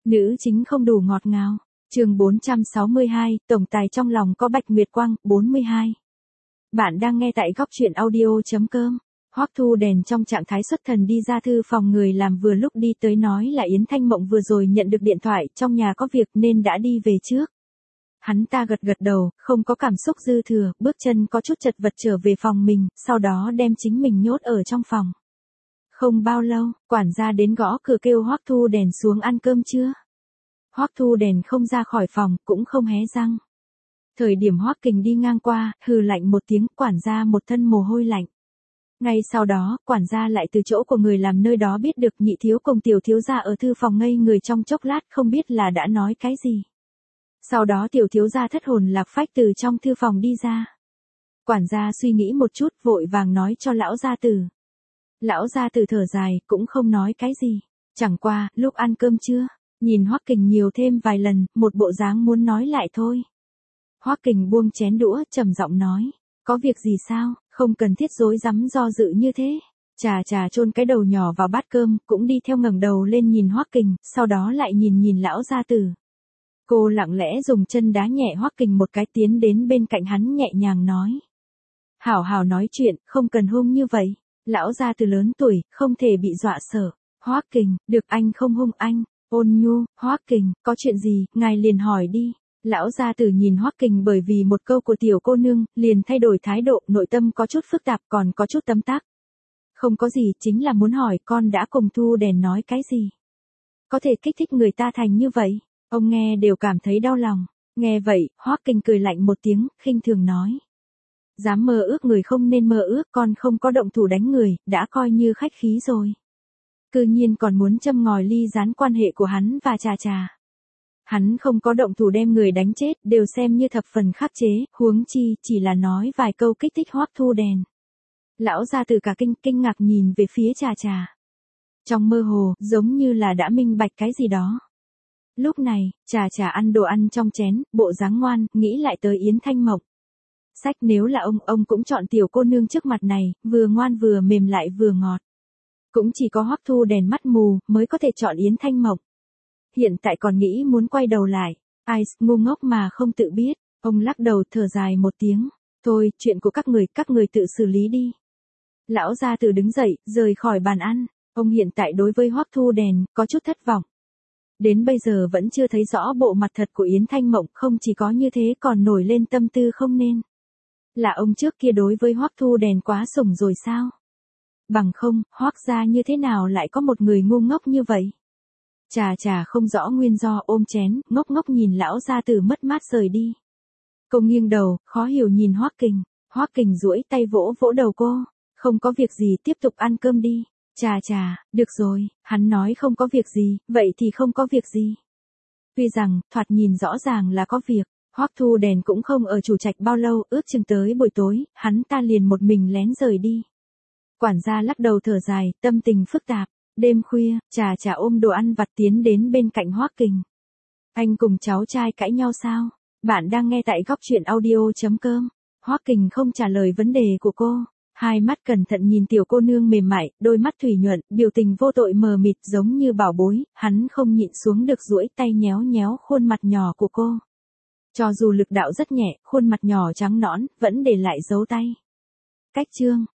Nữ chính không đủ ngọt ngào. Chương 462, tổng tài trong lòng có Bạch Nguyệt Quang, 42. Bạn đang nghe tại góc truyện audio.com. Hoắc Thu Đèn trong trạng thái xuất thần đi ra thư phòng người làm, vừa lúc đi tới nói là Yến Thanh Mộng vừa rồi nhận được điện thoại, trong nhà có việc nên đã đi về trước. Hắn ta gật gật đầu, không có cảm xúc dư thừa, bước chân có chút chật vật trở về phòng mình, sau đó đem chính mình nhốt ở trong phòng. Không bao lâu, quản gia đến gõ cửa kêu Hoắc Thu Đèn xuống ăn cơm chưa. Hoắc Thu Đèn không ra khỏi phòng, cũng không hé răng. Thời điểm Hoắc Kình đi ngang qua, hừ lạnh một tiếng, quản gia một thân mồ hôi lạnh. Ngay sau đó, quản gia lại từ chỗ của người làm nơi đó biết được Nhị thiếu cùng Tiểu thiếu gia ở thư phòng ngây người trong chốc lát, không biết là đã nói cái gì. Sau đó Tiểu thiếu gia thất hồn lạc phách từ trong thư phòng đi ra. Quản gia suy nghĩ một chút, vội vàng nói cho lão gia tử. Lão gia tử thở dài, cũng không nói cái gì. Chẳng qua, lúc ăn cơm trưa, nhìn Hoắc Kình nhiều thêm vài lần, một bộ dáng muốn nói lại thôi. Hoắc Kình buông chén đũa, trầm giọng nói, có việc gì sao, không cần thiết rối rắm do dự như thế. Chà chôn cái đầu nhỏ vào bát cơm, cũng đi theo ngẩng đầu lên nhìn Hoắc Kình, sau đó lại nhìn lão gia tử. Cô lặng lẽ dùng chân đá nhẹ Hoắc Kình một cái, tiến đến bên cạnh hắn nhẹ nhàng nói. Hảo hảo nói chuyện, không cần hung như vậy. Lão gia tử lớn tuổi, không thể bị dọa sợ. Hoắc Kình, được anh không hung anh. Ôn nhu, Hoắc Kình, có chuyện gì, ngài liền hỏi đi. Lão gia tử nhìn Hoắc Kình bởi vì một câu của tiểu cô nương, liền thay đổi thái độ, nội tâm có chút phức tạp, còn có chút tấm tắc. Không có gì, chính là muốn hỏi con đã cùng Thu Đèn nói cái gì. Có thể kích thích người ta thành như vậy. Ông nghe đều cảm thấy đau lòng. Nghe vậy, Hoắc Kình cười lạnh một tiếng, khinh thường nói. Dám mơ ước người không nên mơ ước, con không có động thủ đánh người, đã coi như khách khí rồi. Cư nhiên còn muốn châm ngòi ly gián quan hệ của hắn và Trà. Hắn không có động thủ đem người đánh chết, đều xem như thập phần khắc chế, huống chi, chỉ là nói vài câu kích thích Hoắc Thu Đèn. Lão gia tử cả kinh ngạc nhìn về phía Trà. Trong mơ hồ, giống như là đã minh bạch cái gì đó. Lúc này, Trà ăn đồ ăn trong chén, bộ dáng ngoan, nghĩ lại tới Yến Thanh Mộng. Sách nếu là ông cũng chọn tiểu cô nương trước mặt này, vừa ngoan vừa mềm lại vừa ngọt. Cũng chỉ có Hoắc Thu Đèn mắt mù, mới có thể chọn Yến Thanh Mộng. Hiện tại còn nghĩ muốn quay đầu lại, ai, ngu ngốc mà không tự biết. Ông lắc đầu thở dài một tiếng. Thôi, chuyện của các người tự xử lý đi. Lão gia tử đứng dậy, rời khỏi bàn ăn. Ông hiện tại đối với Hoắc Thu Đèn, có chút thất vọng. Đến bây giờ vẫn chưa thấy rõ bộ mặt thật của Yến Thanh Mộng, không chỉ có như thế còn nổi lên tâm tư không nên. Là ông trước kia đối với Hoắc Thu Đèn quá sủng rồi sao? Bằng không, Hoắc gia như thế nào lại có một người ngu ngốc như vậy? Trà không rõ nguyên do, ôm chén, ngốc nhìn lão gia tử mất mát rời đi. Cô nghiêng đầu, khó hiểu nhìn Hoắc Kình. Hoắc Kình duỗi tay vỗ đầu cô. Không có việc gì, tiếp tục ăn cơm đi. Trà, được rồi, hắn nói không có việc gì, vậy thì không có việc gì. Tuy rằng, thoạt nhìn rõ ràng là có việc, Hoắc Thu Đèn cũng không ở chủ trạch bao lâu, ước chừng tới buổi tối, hắn ta liền một mình lén rời đi. Quản gia lắc đầu thở dài, tâm tình phức tạp. Đêm khuya, Trà ôm đồ ăn vặt tiến đến bên cạnh Hoắc Kình. Anh cùng cháu trai cãi nhau sao? Bạn đang nghe tại góc truyện audio.com. Hoắc Kình không trả lời vấn đề của cô. Hai mắt cẩn thận nhìn tiểu cô nương mềm mại, đôi mắt thủy nhuận, biểu tình vô tội mờ mịt giống như bảo bối, hắn không nhịn xuống được duỗi tay nhéo khuôn mặt nhỏ của cô. Cho dù lực đạo rất nhẹ, khuôn mặt nhỏ trắng nõn, vẫn để lại dấu tay. Cách chương.